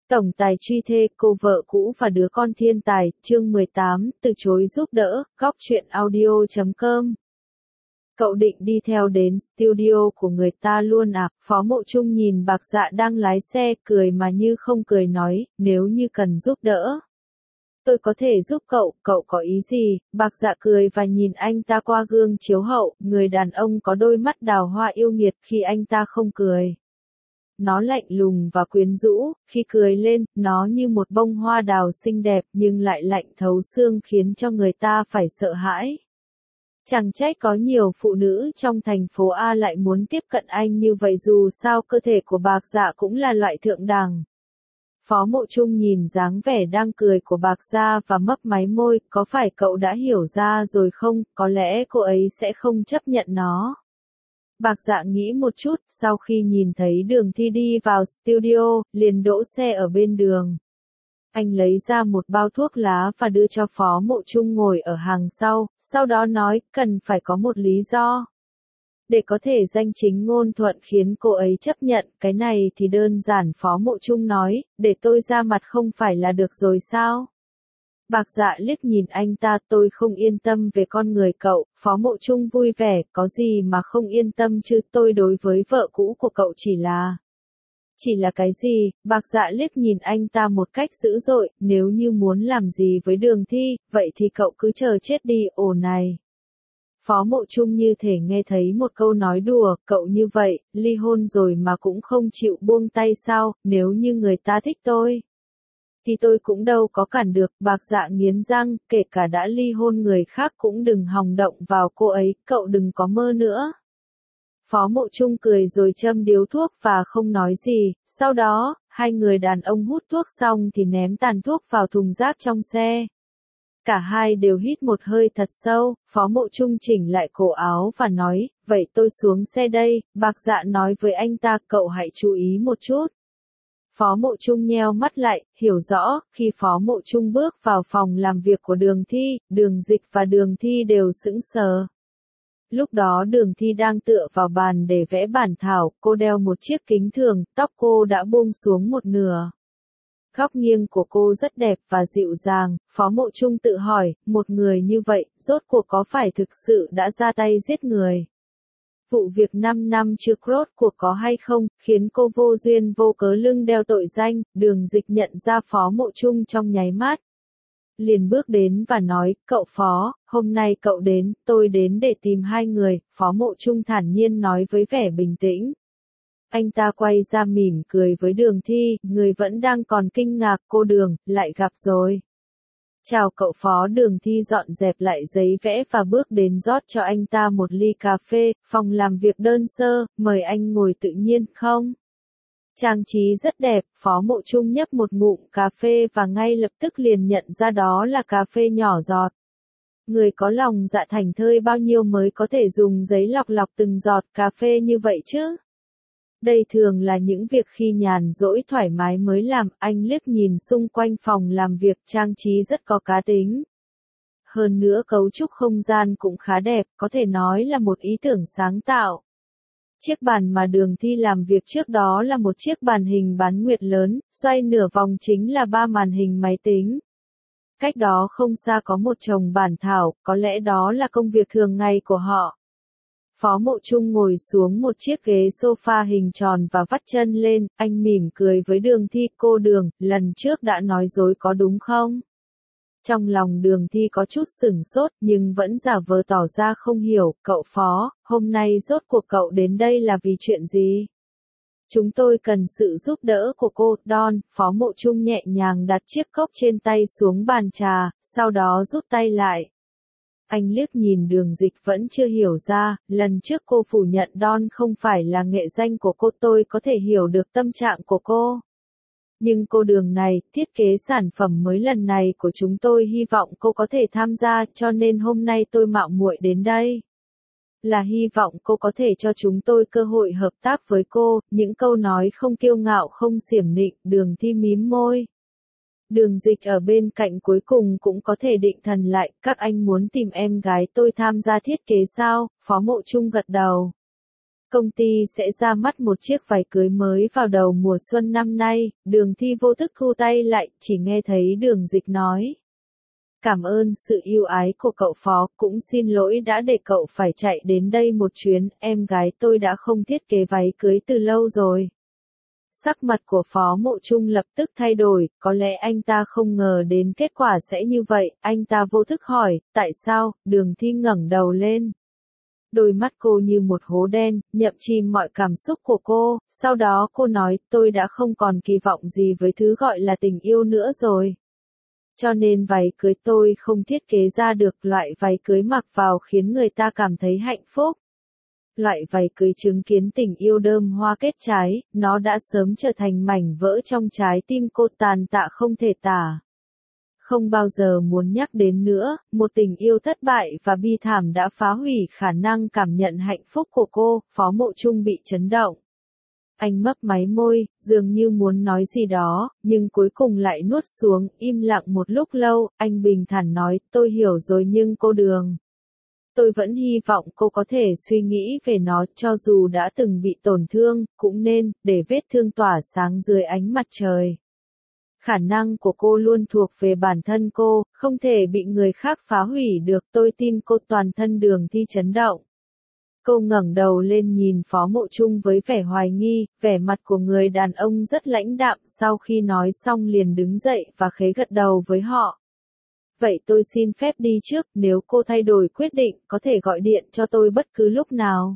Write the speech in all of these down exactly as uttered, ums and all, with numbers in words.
Tổng tài truy thê, cô vợ cũ và đứa con thiên tài, chương mười tám, từ chối giúp đỡ, góc truyện audio chấm com. Cậu định đi theo đến studio của người ta luôn à? Phó Mộ Trung nhìn Bạc Dạ đang lái xe, cười mà như không cười nói, nếu như cần giúp đỡ. Tôi có thể giúp cậu, cậu có ý gì? Bạc Dạ cười và nhìn anh ta qua gương chiếu hậu, người đàn ông có đôi mắt đào hoa yêu nghiệt khi anh ta không cười. Nó lạnh lùng và quyến rũ, khi cười lên, nó như một bông hoa đào xinh đẹp nhưng lại lạnh thấu xương khiến cho người ta phải sợ hãi. Chẳng trách có nhiều phụ nữ trong thành phố A lại muốn tiếp cận anh như vậy dù sao cơ thể của Bạc Dạ cũng là loại thượng đẳng. Phó Mộ Trung nhìn dáng vẻ đang cười của Bạc Dạ và mấp máy môi, có phải cậu đã hiểu ra rồi không, có lẽ cô ấy sẽ không chấp nhận nó. Bạc Dạ nghĩ một chút, sau khi nhìn thấy Đường Thi đi vào studio, liền đỗ xe ở bên đường. Anh lấy ra một bao thuốc lá và đưa cho Phó Mộ Trung ngồi ở hàng sau, sau đó nói, cần phải có một lý do. Để có thể danh chính ngôn thuận khiến cô ấy chấp nhận, cái này thì đơn giản. Phó Mộ Trung nói, để tôi ra mặt không phải là được rồi sao? Bạc Dạ liếc nhìn anh ta, tôi không yên tâm về con người cậu. Phó Mộ Trung vui vẻ, có gì mà không yên tâm chứ, tôi đối với vợ cũ của cậu chỉ là... Chỉ là cái gì? Bạc Dạ liếc nhìn anh ta một cách dữ dội, nếu như muốn làm gì với Đường Thi, vậy thì cậu cứ chờ chết đi, ồ này. Phó Mộ Trung như thể nghe thấy một câu nói đùa, cậu như vậy, ly hôn rồi mà cũng không chịu buông tay sao, nếu như người ta thích tôi. Thì tôi cũng đâu có cản được. Bạc Dạ nghiến răng, kể cả đã ly hôn người khác cũng đừng hòng động vào cô ấy, cậu đừng có mơ nữa. Phó Mộ Trung cười rồi châm điếu thuốc và không nói gì, sau đó, hai người đàn ông hút thuốc xong thì ném tàn thuốc vào thùng rác trong xe. Cả hai đều hít một hơi thật sâu, Phó Mộ Trung chỉnh lại cổ áo và nói, vậy tôi xuống xe đây. Bạc Dạ nói với anh ta, cậu hãy chú ý một chút. Phó Mộ Trung nheo mắt lại, hiểu rõ, khi Phó Mộ Trung bước vào phòng làm việc của Đường Thi, Đường Dịch và Đường Thi đều sững sờ. Lúc đó Đường Thi đang tựa vào bàn để vẽ bản thảo, cô đeo một chiếc kính thường, tóc cô đã buông xuống một nửa. Góc nghiêng của cô rất đẹp và dịu dàng. Phó Mộ Trung tự hỏi, một người như vậy, rốt cuộc có phải thực sự đã ra tay giết người? Vụ việc năm năm trước rốt cuộc có hay không, khiến cô vô duyên vô cớ lưng đeo tội danh. Đường Dịch nhận ra Phó Mộ Trung trong nháy mắt. Liền bước đến và nói, cậu Phó, hôm nay cậu đến, tôi đến để tìm hai người. Phó Mộ Trung thản nhiên nói với vẻ bình tĩnh. Anh ta quay ra mỉm cười với Đường Thi, người vẫn đang còn kinh ngạc, cô Đường, lại gặp rồi. Chào cậu Phó. Đường Thi dọn dẹp lại giấy vẽ và bước đến rót cho anh ta một ly cà phê, phòng làm việc đơn sơ, mời anh ngồi tự nhiên không? Trang trí rất đẹp. Phó Mộ Trung nhấp một ngụm cà phê và ngay lập tức liền nhận ra đó là cà phê nhỏ giọt. Người có lòng dạ thành thơi bao nhiêu mới có thể dùng giấy lọc lọc từng giọt cà phê như vậy chứ? Đây thường là những việc khi nhàn rỗi thoải mái mới làm. Anh liếc nhìn xung quanh phòng làm việc, trang trí rất có cá tính. Hơn nữa cấu trúc không gian cũng khá đẹp, có thể nói là một ý tưởng sáng tạo. Chiếc bàn mà Đường Thi làm việc trước đó là một chiếc bàn hình bán nguyệt lớn, xoay nửa vòng chính là ba màn hình máy tính. Cách đó không xa có một chồng bản thảo, có lẽ đó là công việc thường ngày của họ. Phó Mộ Trung ngồi xuống một chiếc ghế sofa hình tròn và vắt chân lên, anh mỉm cười với Đường Thi, cô Đường, lần trước đã nói dối có đúng không? Trong lòng Đường Thi có chút sửng sốt nhưng vẫn giả vờ tỏ ra không hiểu, cậu Phó, hôm nay rốt cuộc cậu đến đây là vì chuyện gì? Chúng tôi cần sự giúp đỡ của cô, Don. Phó Mộ Trung nhẹ nhàng đặt chiếc cốc trên tay xuống bàn trà, sau đó rút tay lại. Anh liếc nhìn Đường Dịch vẫn chưa hiểu ra, lần trước cô phủ nhận Don không phải là nghệ danh của cô, tôi có thể hiểu được tâm trạng của cô. Nhưng cô Đường này, thiết kế sản phẩm mới lần này của chúng tôi hy vọng cô có thể tham gia, cho nên hôm nay tôi mạo muội đến đây. Là hy vọng cô có thể cho chúng tôi cơ hội hợp tác với cô. Những câu nói không kiêu ngạo không xiểm nịnh. Đường Thi mím môi. Đường Dịch ở bên cạnh cuối cùng cũng có thể định thần lại, các anh muốn tìm em gái tôi tham gia thiết kế sao? Phó Mộ Trung gật đầu. Công ty sẽ ra mắt một chiếc váy cưới mới vào đầu mùa xuân năm nay, Đường Thi vô thức thu tay lại, chỉ nghe thấy Đường Dịch nói. Cảm ơn sự ưu ái của cậu Phó, cũng xin lỗi đã để cậu phải chạy đến đây một chuyến, em gái tôi đã không thiết kế váy cưới từ lâu rồi. Sắc mặt của Phó Mộ Trung lập tức thay đổi, có lẽ anh ta không ngờ đến kết quả sẽ như vậy, anh ta vô thức hỏi, tại sao, Đường Thi ngẩng đầu lên. Đôi mắt cô như một hố đen, nhậm chìm mọi cảm xúc của cô, sau đó cô nói, tôi đã không còn kỳ vọng gì với thứ gọi là tình yêu nữa rồi. Cho nên váy cưới tôi không thiết kế ra được loại váy cưới mặc vào khiến người ta cảm thấy hạnh phúc. Loại váy cưới chứng kiến tình yêu đơm hoa kết trái, nó đã sớm trở thành mảnh vỡ trong trái tim cô tàn tạ không thể tả. Không bao giờ muốn nhắc đến nữa, một tình yêu thất bại và bi thảm đã phá hủy khả năng cảm nhận hạnh phúc của cô, Phó Mộ Trung bị chấn động. Anh mấp máy môi, dường như muốn nói gì đó, nhưng cuối cùng lại nuốt xuống, im lặng một lúc lâu, anh bình thản nói, tôi hiểu rồi nhưng cô Đường. Tôi vẫn hy vọng cô có thể suy nghĩ về nó, cho dù đã từng bị tổn thương, cũng nên, để vết thương tỏa sáng dưới ánh mặt trời. Khả năng của cô luôn thuộc về bản thân cô, không thể bị người khác phá hủy được, tôi tin cô. Toàn thân Đường Thi chấn động. Cô ngẩng đầu lên nhìn Phó Mộ Trung với vẻ hoài nghi, vẻ mặt của người đàn ông rất lãnh đạm, sau khi nói xong liền đứng dậy và khẽ gật đầu với họ. Vậy tôi xin phép đi trước, nếu cô thay đổi quyết định, có thể gọi điện cho tôi bất cứ lúc nào.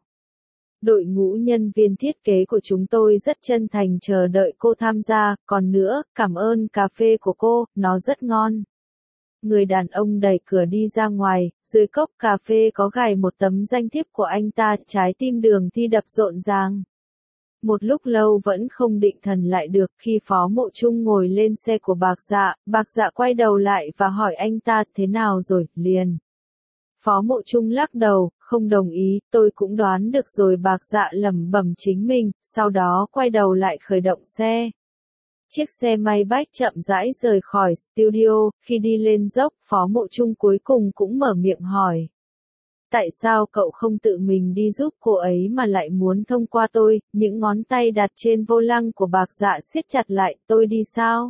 Đội ngũ nhân viên thiết kế của chúng tôi rất chân thành chờ đợi cô tham gia, còn nữa, cảm ơn cà phê của cô, nó rất ngon. Người đàn ông đẩy cửa đi ra ngoài, dưới cốc cà phê có gài một tấm danh thiếp của anh ta, trái tim Đường Thi đập rộn ràng. Một lúc lâu vẫn không định thần lại được, khi Phó Mộ Trung ngồi lên xe của Bạc Dạ, Bạc Dạ quay đầu lại và hỏi anh ta, thế nào rồi, liền. Phó Mộ Trung lắc đầu, không đồng ý, tôi cũng đoán được rồi. Bạc Dạ lẩm bẩm chính mình, sau đó quay đầu lại khởi động xe. Chiếc xe Maybach chậm rãi rời khỏi studio, khi đi lên dốc, Phó Mộ Trung cuối cùng cũng mở miệng hỏi. Tại sao cậu không tự mình đi giúp cô ấy mà lại muốn thông qua tôi? Những ngón tay đặt trên vô lăng của Bạc Dạ siết chặt lại, tôi đi sao?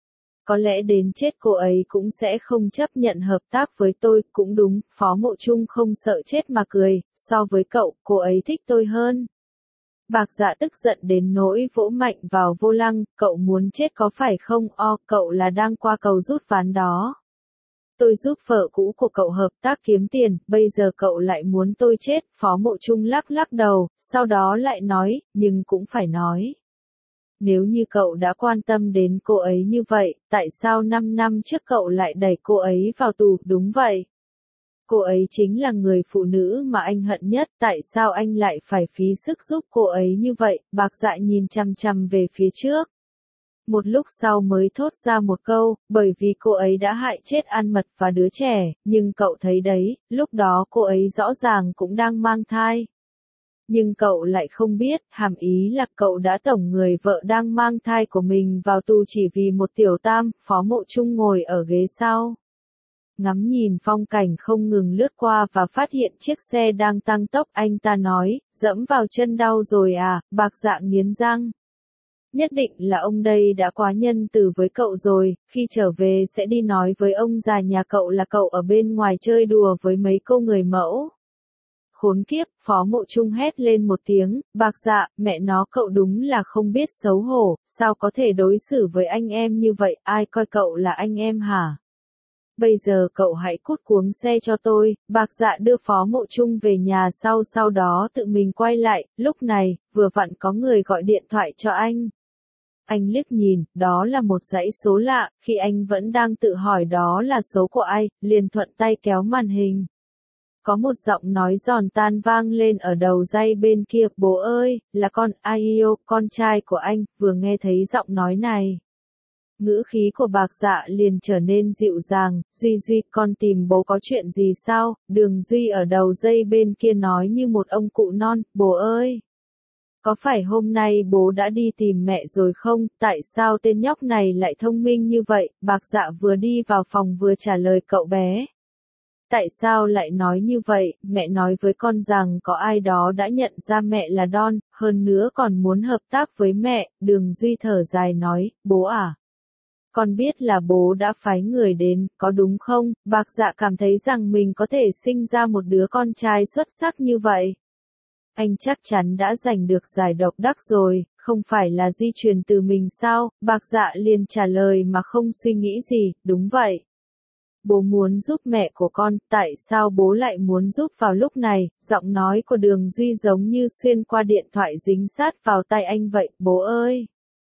Có lẽ đến chết cô ấy cũng sẽ không chấp nhận hợp tác với tôi, cũng đúng, Phó Mộ Trung không sợ chết mà cười, so với cậu, cô ấy thích tôi hơn. Bạc Dạ tức giận đến nỗi vỗ mạnh vào vô lăng, cậu muốn chết có phải không? O, cậu là đang qua cầu rút ván đó. Tôi giúp vợ cũ của cậu hợp tác kiếm tiền, bây giờ cậu lại muốn tôi chết, Phó Mộ Trung lắc lắc đầu, sau đó lại nói, nhưng cũng phải nói. Nếu như cậu đã quan tâm đến cô ấy như vậy, tại sao năm năm trước cậu lại đẩy cô ấy vào tù? Đúng vậy. Cô ấy chính là người phụ nữ mà anh hận nhất, tại sao anh lại phải phí sức giúp cô ấy như vậy? Bạc Dạ nhìn chằm chằm về phía trước. Một lúc sau mới thốt ra một câu, bởi vì cô ấy đã hại chết An Mật và đứa trẻ, nhưng cậu thấy đấy, lúc đó cô ấy rõ ràng cũng đang mang thai. Nhưng cậu lại không biết, hàm ý là cậu đã tổng người vợ đang mang thai của mình vào tù chỉ vì một tiểu tam. Phó Mộ Trung ngồi ở ghế sau. Ngắm nhìn phong cảnh không ngừng lướt qua và phát hiện chiếc xe đang tăng tốc, anh ta nói, dẫm vào chân đau rồi à? Bạc Dạ nghiến răng. Nhất định là ông đây đã quá nhân từ với cậu rồi, khi trở về sẽ đi nói với ông già nhà cậu là cậu ở bên ngoài chơi đùa với mấy cô người mẫu. Khốn kiếp, Phó Mộ Trung hét lên một tiếng, Bạc Dạ, mẹ nó, cậu đúng là không biết xấu hổ, sao có thể đối xử với anh em như vậy, ai coi cậu là anh em hả? Bây giờ cậu hãy cút cuống xe cho tôi. Bạc Dạ đưa Phó Mộ Trung về nhà sau sau đó tự mình quay lại, lúc này, vừa vặn có người gọi điện thoại cho anh. Anh liếc nhìn, đó là một dãy số lạ, khi anh vẫn đang tự hỏi đó là số của ai, liền thuận tay kéo màn hình. Có một giọng nói giòn tan vang lên ở đầu dây bên kia, bố ơi, là con Aio, con trai của anh, vừa nghe thấy giọng nói này. Ngữ khí của Bạc Dạ liền trở nên dịu dàng, Duy Duy, con tìm bố có chuyện gì sao? Đường Duy ở đầu dây bên kia nói như một ông cụ non, bố ơi. Có phải hôm nay bố đã đi tìm mẹ rồi không? Tại sao tên nhóc này lại thông minh như vậy? Bạc Dạ vừa đi vào phòng vừa trả lời cậu bé. Tại sao lại nói như vậy? Mẹ nói với con rằng có ai đó đã nhận ra mẹ là Don, hơn nữa còn muốn hợp tác với mẹ. Đường Duy thở dài nói, bố à? Con biết là bố đã phái người đến, có đúng không? Bạc Dạ cảm thấy rằng mình có thể sinh ra một đứa con trai xuất sắc như vậy. Anh chắc chắn đã giành được giải độc đắc rồi, không phải là di truyền từ mình sao? Bạc Dạ liền trả lời mà không suy nghĩ gì, đúng vậy. Bố muốn giúp mẹ của con, tại sao bố lại muốn giúp vào lúc này? Giọng nói của Đường Duy giống như xuyên qua điện thoại dính sát vào tai anh vậy, bố ơi!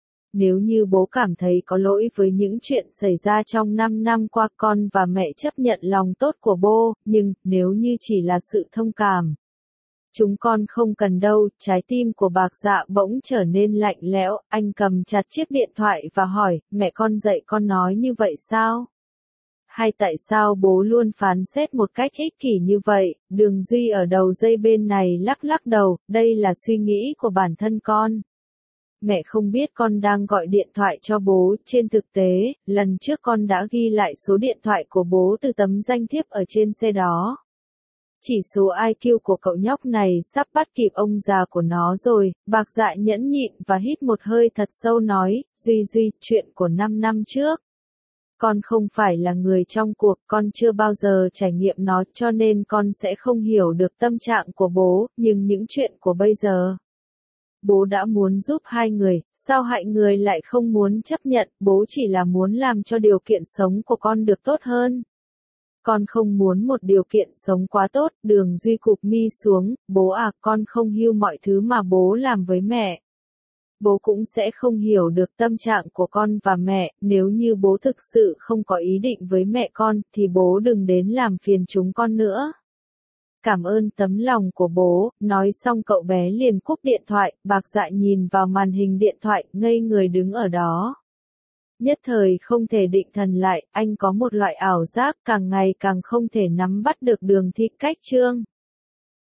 Nếu như bố cảm thấy có lỗi với những chuyện xảy ra trong năm năm qua, con và mẹ chấp nhận lòng tốt của bố, nhưng, nếu như chỉ là sự thông cảm, chúng con không cần đâu. Trái tim của Bạc Dạ bỗng trở nên lạnh lẽo, anh cầm chặt chiếc điện thoại và hỏi, mẹ con dạy con nói như vậy sao? Hay tại sao bố luôn phán xét một cách ích kỷ như vậy? Đường Duy ở đầu dây bên này lắc lắc đầu, đây là suy nghĩ của bản thân con. Mẹ không biết con đang gọi điện thoại cho bố, trên thực tế, lần trước con đã ghi lại số điện thoại của bố từ tấm danh thiếp ở trên xe đó. Chỉ số i kiu của cậu nhóc này sắp bắt kịp ông già của nó rồi. Bạc Dạ nhẫn nhịn và hít một hơi thật sâu nói, Duy Duy, chuyện của năm năm trước. Con không phải là người trong cuộc, con chưa bao giờ trải nghiệm nó, cho nên con sẽ không hiểu được tâm trạng của bố, nhưng những chuyện của bây giờ. Bố đã muốn giúp hai người, sao hại người lại không muốn chấp nhận? Bố chỉ là muốn làm cho điều kiện sống của con được tốt hơn. Con không muốn một điều kiện sống quá tốt. Đường Duy cụp mi xuống, bố à, con không hiểu mọi thứ mà bố làm với mẹ. Bố cũng sẽ không hiểu được tâm trạng của con và mẹ. Nếu như bố thực sự không có ý định với mẹ con, thì bố đừng đến làm phiền chúng con nữa. Cảm ơn tấm lòng của bố. Nói xong cậu bé liền cúp điện thoại. Bạc Dạ nhìn vào màn hình điện thoại, ngây người đứng ở đó. Nhất thời không thể định thần lại, anh có một loại ảo giác càng ngày càng không thể nắm bắt được đường thi cách chương.